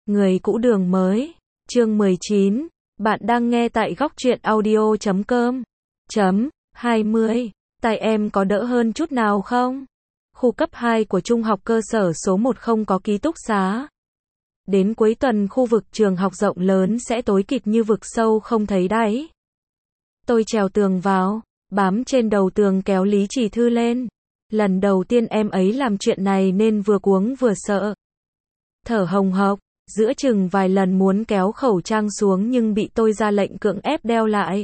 Người cũ đường mới. Chương 19. Bạn đang nghe tại góc truyện audio.com. 20. Tại em có đỡ hơn chút nào không? Khu cấp 2 của trung học cơ sở số 1 không có ký túc xá. Đến cuối tuần khu vực trường học rộng lớn sẽ tối kịt như vực sâu không thấy đáy. Tôi trèo tường vào, bám trên đầu tường kéo Lý Trì Thư lên. Lần đầu tiên em ấy làm chuyện này nên vừa cuống vừa sợ. Thở hồng hộc, giữa chừng vài lần muốn kéo khẩu trang xuống nhưng bị tôi ra lệnh cưỡng ép đeo lại.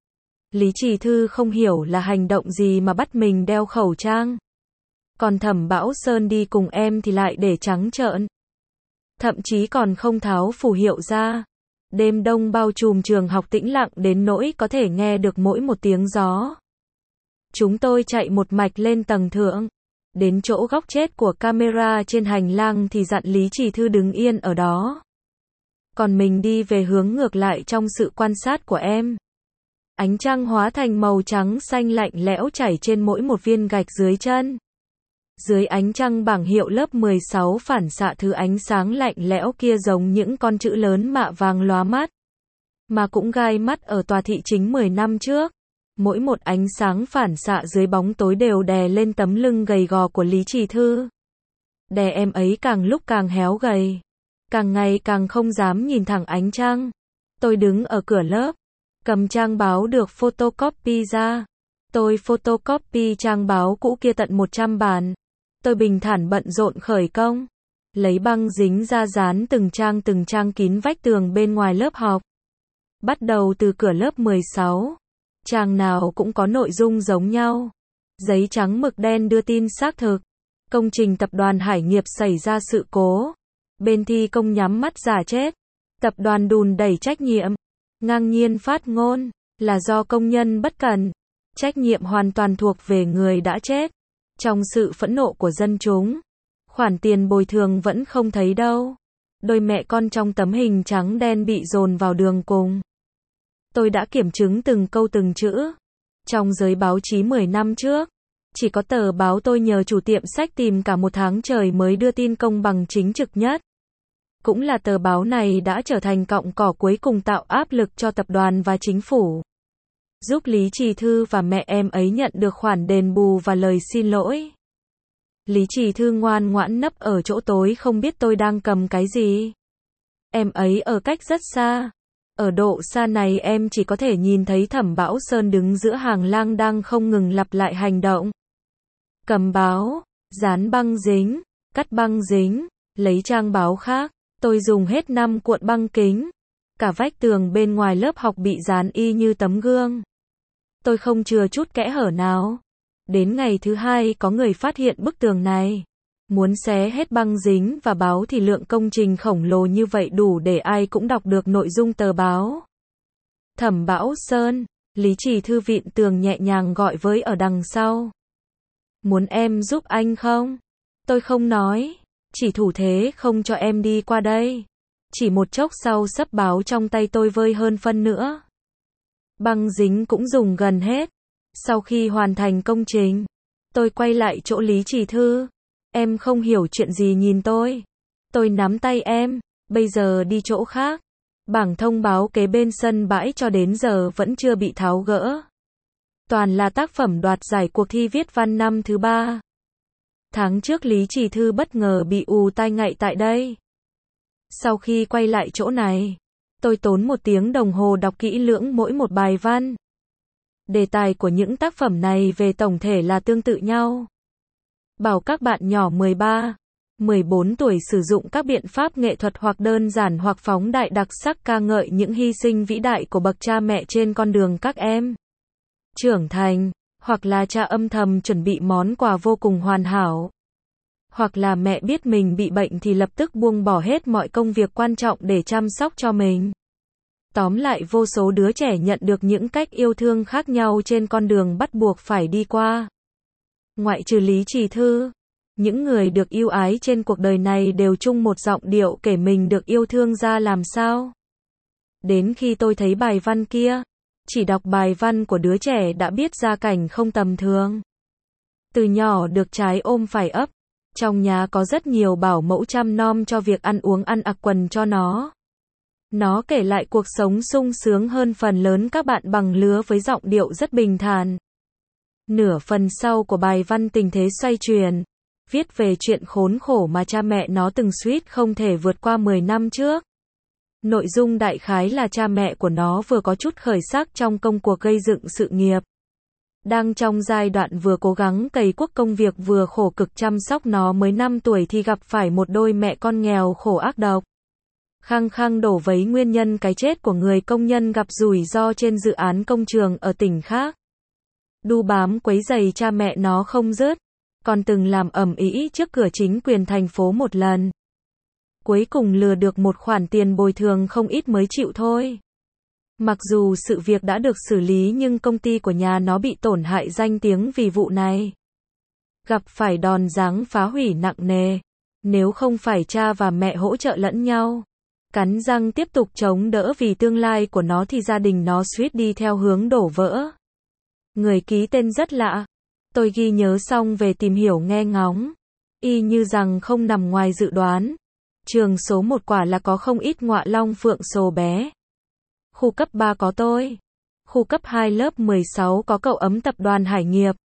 Lý Trì Thư không hiểu là hành động gì mà bắt mình đeo khẩu trang. Còn Thẩm Bão Sơn đi cùng em thì lại để trắng trợn. Thậm chí còn không tháo phù hiệu ra. Đêm đông bao trùm trường học tĩnh lặng đến nỗi có thể nghe được mỗi một tiếng gió. Chúng tôi chạy một mạch lên tầng thượng. Đến chỗ góc chết của camera trên hành lang thì dặn Lý Trì Thư đứng yên ở đó. Còn mình đi về hướng ngược lại trong sự quan sát của em. Ánh trăng hóa thành màu trắng xanh lạnh lẽo chảy trên mỗi một viên gạch dưới chân. Dưới ánh trăng bảng hiệu lớp 16 phản xạ thứ ánh sáng lạnh lẽo kia giống những con chữ lớn mạ vàng lóa mắt. Mà cũng gai mắt ở tòa thị chính 10 năm trước. Mỗi một ánh sáng phản xạ dưới bóng tối đều đè lên tấm lưng gầy gò của Lý Trì Thư. Đè em ấy càng lúc càng héo gầy. Càng ngày càng không dám nhìn thẳng ánh trăng. Tôi đứng ở cửa lớp. Cầm trang báo được photocopy ra. Tôi photocopy trang báo cũ kia tận 100 bản. Tôi bình thản bận rộn khởi công. Lấy băng dính ra dán từng trang kín vách tường bên ngoài lớp học. Bắt đầu từ cửa lớp 16. Trang nào cũng có nội dung giống nhau. Giấy trắng mực đen đưa tin xác thực. Công trình tập đoàn Hải Nghiệp xảy ra sự cố. Bên thi công nhắm mắt giả chết. Tập đoàn đùn đẩy trách nhiệm. Ngang nhiên phát ngôn. Là do công nhân bất cẩn. Trách nhiệm hoàn toàn thuộc về người đã chết. Trong sự phẫn nộ của dân chúng. Khoản tiền bồi thường vẫn không thấy đâu. Đôi mẹ con trong tấm hình trắng đen bị dồn vào đường cùng. Tôi đã kiểm chứng từng câu từng chữ. Trong giới báo chí 10 năm trước, chỉ có tờ báo tôi nhờ chủ tiệm sách tìm cả một tháng trời mới đưa tin công bằng chính trực nhất. Cũng là tờ báo này đã trở thành cọng cỏ cuối cùng tạo áp lực cho tập đoàn và chính phủ. Giúp Lý Trì Thư và mẹ em ấy nhận được khoản đền bù và lời xin lỗi. Lý Trì Thư ngoan ngoãn nấp ở chỗ tối không biết tôi đang cầm cái gì. Em ấy ở cách rất xa. Ở độ xa này em chỉ có thể nhìn thấy Thẩm Bão Sơn đứng giữa hàng lang đang không ngừng lặp lại hành động. Cầm báo, dán băng dính, cắt băng dính, lấy trang báo khác. Tôi dùng hết 5 cuộn băng kính. Cả vách tường bên ngoài lớp học bị dán y như tấm gương. Tôi không chừa chút kẽ hở nào. Đến ngày thứ 2 có người phát hiện bức tường này. Muốn xé hết băng dính và báo thì lượng công trình khổng lồ như vậy đủ để ai cũng đọc được nội dung tờ báo. Thẩm Bão Sơn, Lý Trì Thư vịn tường nhẹ nhàng gọi với ở đằng sau. Muốn em giúp anh không? Tôi không nói, chỉ thủ thế không cho em đi qua đây. Chỉ một chốc sau xấp báo trong tay tôi vơi hơn phân nữa. Băng dính cũng dùng gần hết. Sau khi hoàn thành công trình, tôi quay lại chỗ Lý Trì Thư. Em không hiểu chuyện gì nhìn tôi. Tôi nắm tay em, bây giờ đi chỗ khác. Bảng thông báo kế bên sân bãi cho đến giờ vẫn chưa bị tháo gỡ. Toàn là tác phẩm đoạt giải cuộc thi viết văn năm thứ 3. Tháng trước Lý Trì Thư bất ngờ bị ù tai ngại tại đây. Sau khi quay lại chỗ này, tôi tốn 1 tiếng đồng hồ đọc kỹ lưỡng mỗi một bài văn. Đề tài của những tác phẩm này về tổng thể là tương tự nhau. Bảo các bạn nhỏ 13, 14 tuổi sử dụng các biện pháp nghệ thuật hoặc đơn giản hoặc phóng đại đặc sắc ca ngợi những hy sinh vĩ đại của bậc cha mẹ trên con đường các em trưởng thành, hoặc là cha âm thầm chuẩn bị món quà vô cùng hoàn hảo. Hoặc là mẹ biết mình bị bệnh thì lập tức buông bỏ hết mọi công việc quan trọng để chăm sóc cho mình. Tóm lại vô số đứa trẻ nhận được những cách yêu thương khác nhau trên con đường bắt buộc phải đi qua. Ngoại trừ Lý Trì Thư, những người được yêu ái trên cuộc đời này đều chung một giọng điệu kể mình được yêu thương ra làm sao. Đến khi tôi thấy bài văn kia, chỉ đọc bài văn của đứa trẻ đã biết gia cảnh không tầm thường. Từ nhỏ được trái ôm phải ấp, Trong nhà có rất nhiều bảo mẫu chăm nom cho việc ăn uống ăn mặc quần cho nó. Nó kể lại cuộc sống sung sướng hơn phần lớn các bạn bằng lứa với giọng điệu rất bình thản. Nửa phần sau của bài văn tình thế xoay chuyển, viết về chuyện khốn khổ mà cha mẹ nó từng suýt không thể vượt qua 10 năm trước. Nội dung đại khái là cha mẹ của nó vừa có chút khởi sắc trong công cuộc gây dựng sự nghiệp. Đang trong giai đoạn vừa cố gắng cày cuốc công việc vừa khổ cực chăm sóc nó mới 5 tuổi thì gặp phải một đôi mẹ con nghèo khổ ác độc. Khăng khăng đổ vấy nguyên nhân cái chết của người công nhân gặp rủi ro trên dự án công trường ở tỉnh khác. Đu bám quấy rầy cha mẹ nó không dứt, còn từng làm ầm ĩ trước cửa chính quyền thành phố một lần. Cuối cùng lừa được một khoản tiền bồi thường không ít mới chịu thôi. Mặc dù sự việc đã được xử lý nhưng công ty của nhà nó bị tổn hại danh tiếng vì vụ này. Gặp phải đòn giáng phá hủy nặng nề. Nếu không phải cha và mẹ hỗ trợ lẫn nhau, cắn răng tiếp tục chống đỡ vì tương lai của nó thì gia đình nó suýt đi theo hướng đổ vỡ. Người ký tên rất lạ. Tôi ghi nhớ xong về tìm hiểu nghe ngóng. Y như rằng không nằm ngoài dự đoán. Trường số 1 quả là có không ít ngọa long phượng sồ bé. Khu cấp 3 có tôi. Khu cấp 2 lớp 16 có cậu ấm tập đoàn Hải nghiệp.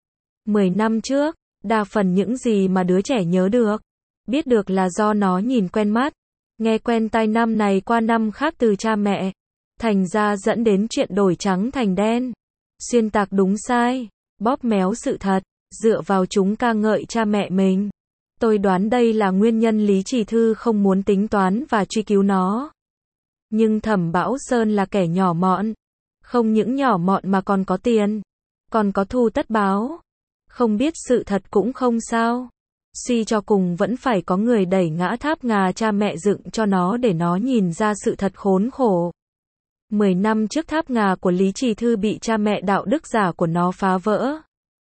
10 năm trước, đa phần những gì mà đứa trẻ nhớ được, biết được là do nó nhìn quen mắt, nghe quen tai năm này qua năm khác từ cha mẹ. Thành ra dẫn đến chuyện đổi trắng thành đen. Xuyên tạc đúng sai, bóp méo sự thật, dựa vào chúng ca ngợi cha mẹ mình. Tôi đoán đây là nguyên nhân Lý Trì Thư không muốn tính toán và truy cứu nó. Nhưng Thẩm Bão Sơn là kẻ nhỏ mọn. Không những nhỏ mọn mà còn có tiền. Còn có thù tất báo. Không biết sự thật cũng không sao. Suy cho cùng vẫn phải có người đẩy ngã tháp ngà cha mẹ dựng cho nó để nó nhìn ra sự thật khốn khổ. 10 năm trước tháp ngà của Lý Trì Thư bị cha mẹ đạo đức giả của nó phá vỡ.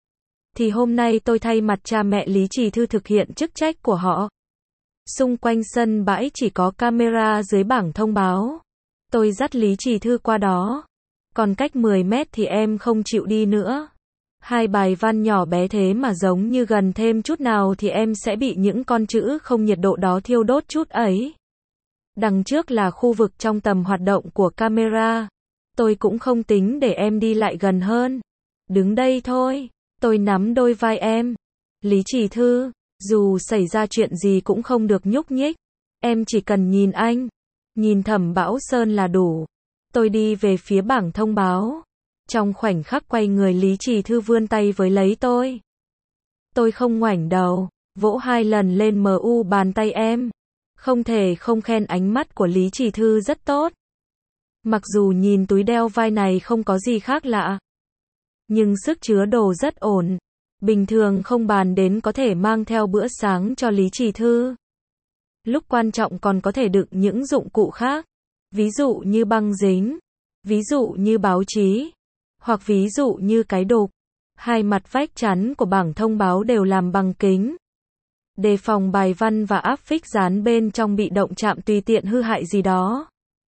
Thì hôm nay tôi thay mặt cha mẹ Lý Trì Thư thực hiện chức trách của họ. Xung quanh sân bãi chỉ có camera dưới bảng thông báo. Tôi dắt Lý Trì Thư qua đó. Còn cách 10 mét thì em không chịu đi nữa. 2 bài văn nhỏ bé thế mà giống như gần thêm chút nào thì em sẽ bị những con chữ không nhiệt độ đó thiêu đốt chút ấy. Đằng trước là khu vực trong tầm hoạt động của camera. Tôi cũng không tính để em đi lại gần hơn. Đứng đây thôi. Tôi nắm đôi vai em. Lý Trì Thư, dù xảy ra chuyện gì cũng không được nhúc nhích. Em chỉ cần nhìn anh. Nhìn Thẩm Bão Sơn là đủ. Tôi đi về phía bảng thông báo. Trong khoảnh khắc quay người Lý Trì Thư vươn tay với lấy tôi. Tôi không ngoảnh đầu, vỗ 2 lần lên mu bàn tay em. Không thể không khen ánh mắt của Lý Trì Thư rất tốt. Mặc dù nhìn túi đeo vai này không có gì khác lạ, nhưng sức chứa đồ rất ổn. Bình thường không bàn đến có thể mang theo bữa sáng cho Lý Trì Thư. Lúc quan trọng còn có thể đựng những dụng cụ khác. Ví dụ như băng dính. Ví dụ như báo chí. Hoặc ví dụ như cái đục. 2 mặt vách chắn của bảng thông báo đều làm bằng kính. Đề phòng bài văn và áp phích dán bên trong bị động chạm tùy tiện hư hại gì đó.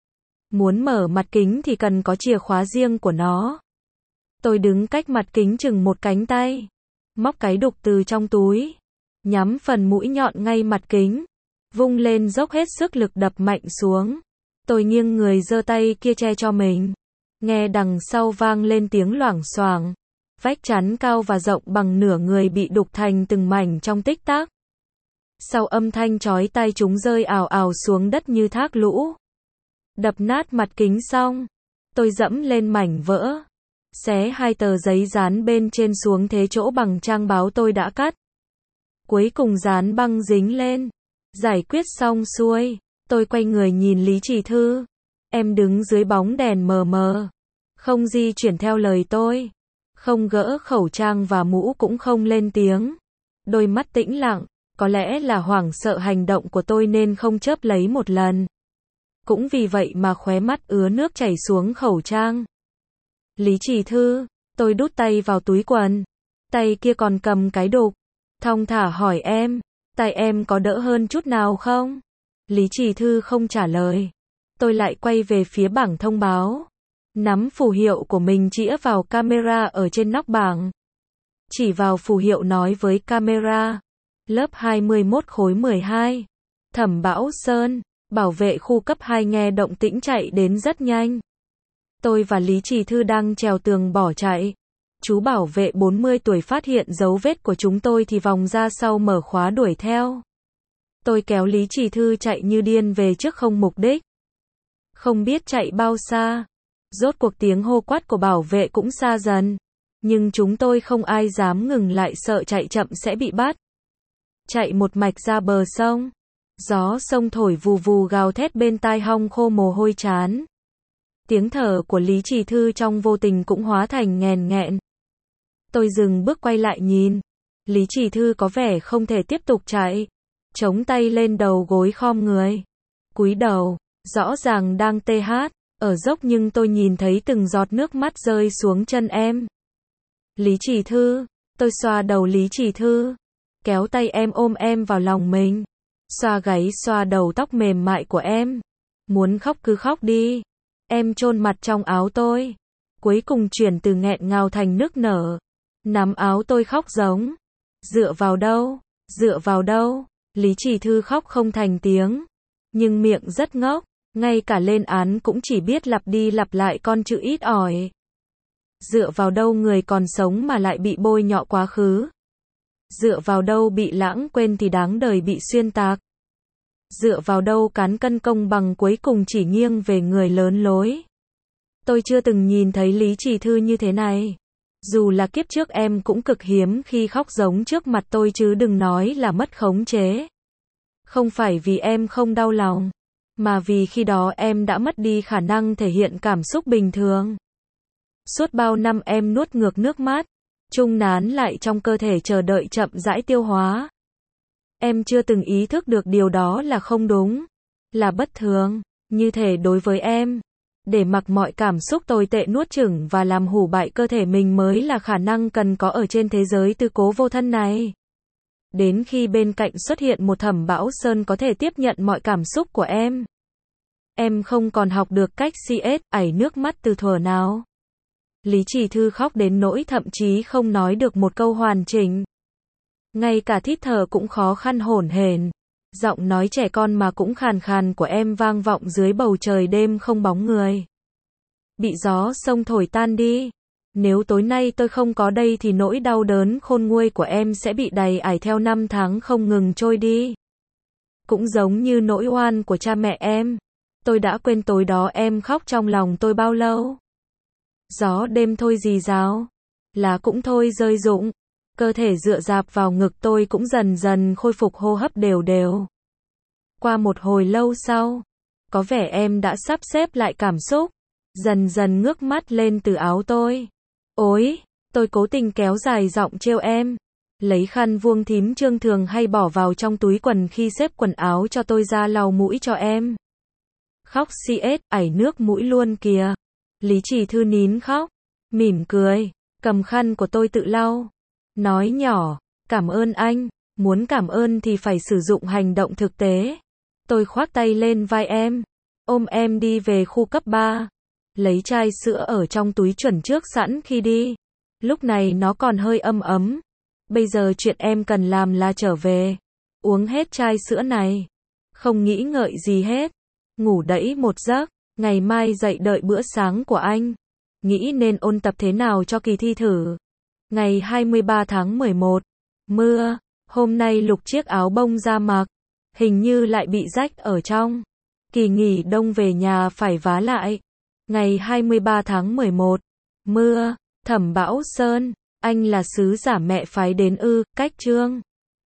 Muốn mở mặt kính thì cần có chìa khóa riêng của nó. Tôi đứng cách mặt kính chừng 1 cánh tay. Móc cái đục từ trong túi. Nhắm phần mũi nhọn ngay mặt kính. Vung lên dốc hết sức lực đập mạnh xuống. Tôi nghiêng người giơ tay kia che cho mình. Nghe đằng sau vang lên tiếng loảng xoảng. Vách chắn cao và rộng bằng nửa người bị đục thành từng mảnh trong tích tắc. Sau âm thanh chói tai chúng rơi ào ào xuống đất như thác lũ. Đập nát mặt kính xong, tôi dẫm lên mảnh vỡ. Xé 2 tờ giấy dán bên trên xuống thế chỗ bằng trang báo tôi đã cắt. Cuối cùng dán băng dính lên. Giải quyết xong xuôi, tôi quay người nhìn Lý Trì Thư. Em đứng dưới bóng đèn mờ mờ. Không di chuyển theo lời tôi. Không gỡ khẩu trang và mũ cũng không lên tiếng. Đôi mắt tĩnh lặng. Có lẽ là hoảng sợ hành động của tôi nên không chớp lấy một lần. Cũng vì vậy mà khóe mắt ứa nước chảy xuống khẩu trang. Lý Trì Thư, tôi đút tay vào túi quần. Tay kia còn cầm cái đục. Thong thả hỏi em, tay em có đỡ hơn chút nào không? Lý Trì Thư không trả lời. Tôi lại quay về phía bảng thông báo. Nắm phù hiệu của mình chĩa vào camera ở trên nóc bảng. Chỉ vào phù hiệu nói với camera. Lớp 21 khối 12. Thẩm Bão Sơn, bảo vệ khu cấp 2 nghe động tĩnh chạy đến rất nhanh. Tôi và Lý Trì Thư đang trèo tường bỏ chạy. Chú bảo vệ 40 tuổi phát hiện dấu vết của chúng tôi thì vòng ra sau mở khóa đuổi theo. Tôi kéo Lý Trì Thư chạy như điên về trước không mục đích. Không biết chạy bao xa. Rốt cuộc tiếng hô quát của bảo vệ cũng xa dần. Nhưng chúng tôi không ai dám ngừng lại sợ chạy chậm sẽ bị bắt. Chạy một mạch ra bờ sông. Gió sông thổi vù vù gào thét bên tai hong khô mồ hôi chán. Tiếng thở của Lý Trì Thư trong vô tình cũng hóa thành nghèn nghẹn. Tôi dừng bước quay lại nhìn. Lý Trì Thư có vẻ không thể tiếp tục chạy. Chống tay lên đầu gối khom người. Cúi đầu, rõ ràng đang tê hát, ở dốc nhưng tôi nhìn thấy từng giọt nước mắt rơi xuống chân em. Lý Trì Thư, tôi xoa đầu Lý Trì Thư, kéo tay em ôm em vào lòng mình, xoa gáy xoa đầu tóc mềm mại của em. Muốn khóc cứ khóc đi. Em chôn mặt trong áo tôi, cuối cùng chuyển từ nghẹn ngào thành nức nở. Nắm áo tôi khóc giống. Dựa vào đâu? Dựa vào đâu? Lý Trì Thư khóc không thành tiếng, nhưng miệng rất ngốc, ngay cả lên án cũng chỉ biết lặp đi lặp lại con chữ ít ỏi. Dựa vào đâu người còn sống mà lại bị bôi nhọ quá khứ? Dựa vào đâu bị lãng quên thì đáng đời bị xuyên tạc? Dựa vào đâu cán cân công bằng cuối cùng chỉ nghiêng về người lớn lối? Tôi chưa từng nhìn thấy Lý Trì Thư như thế này. Dù là kiếp trước em cũng cực hiếm khi khóc giống trước mặt tôi chứ đừng nói là mất khống chế. Không phải vì em không đau lòng, mà vì khi đó em đã mất đi khả năng thể hiện cảm xúc bình thường. Suốt bao năm em nuốt ngược nước mắt, chung nán lại trong cơ thể chờ đợi chậm rãi tiêu hóa. Em chưa từng ý thức được điều đó là không đúng, là bất thường, như thể đối với em. Để mặc mọi cảm xúc tồi tệ nuốt chửng và làm hủ bại cơ thể mình mới là khả năng cần có ở trên thế giới tư cố vô thân này. Đến khi bên cạnh xuất hiện một Thẩm Bão Sơn có thể tiếp nhận mọi cảm xúc của em không còn học được cách ảy nước mắt từ thuở nào. Lý Trì Thư khóc đến nỗi thậm chí không nói được một câu hoàn chỉnh. Ngay cả thít thở cũng khó khăn hổn hển. Giọng nói trẻ con mà cũng khàn khàn của em vang vọng dưới bầu trời đêm không bóng người. Bị gió sông thổi tan đi. Nếu tối nay tôi không có đây thì nỗi đau đớn khôn nguôi của em sẽ bị đầy ải theo năm tháng không ngừng trôi đi. Cũng giống như nỗi oan của cha mẹ em. Tôi đã quên tối đó em khóc trong lòng tôi bao lâu. Gió đêm thôi rì rào. Lá cũng thôi rơi rụng. Cơ thể dựa dạp vào ngực tôi cũng dần dần khôi phục hô hấp đều đều. Qua một hồi lâu sau, có vẻ em đã sắp xếp lại cảm xúc, dần dần ngước mắt lên từ áo tôi. Ôi, tôi cố tình kéo dài giọng trêu em, lấy khăn vuông thím Trương thường hay bỏ vào trong túi quần khi xếp quần áo cho tôi ra lau mũi cho em. Khóc ảy nước mũi luôn kìa. Lý Trì Thư nín khóc, mỉm cười, cầm khăn của tôi tự lau. Nói nhỏ, cảm ơn anh, muốn cảm ơn thì phải sử dụng hành động thực tế. Tôi khoác tay lên vai em, ôm em đi về khu cấp 3. Lấy chai sữa ở trong túi chuẩn trước sẵn khi đi. Lúc này nó còn hơi ấm ấm. Bây giờ chuyện em cần làm là trở về, uống hết chai sữa này. Không nghĩ ngợi gì hết. Ngủ đẫy một giấc, ngày mai dậy đợi bữa sáng của anh. Nghĩ nên ôn tập thế nào cho kỳ thi thử. Ngày 23 tháng 11, mưa, hôm nay lục chiếc áo bông ra mặc, hình như lại bị rách ở trong. Kỳ nghỉ đông về nhà phải vá lại. Ngày 23 tháng 11, mưa, Thẩm Bão Sơn, anh là sứ giả mẹ phái đến ư, cách Trương.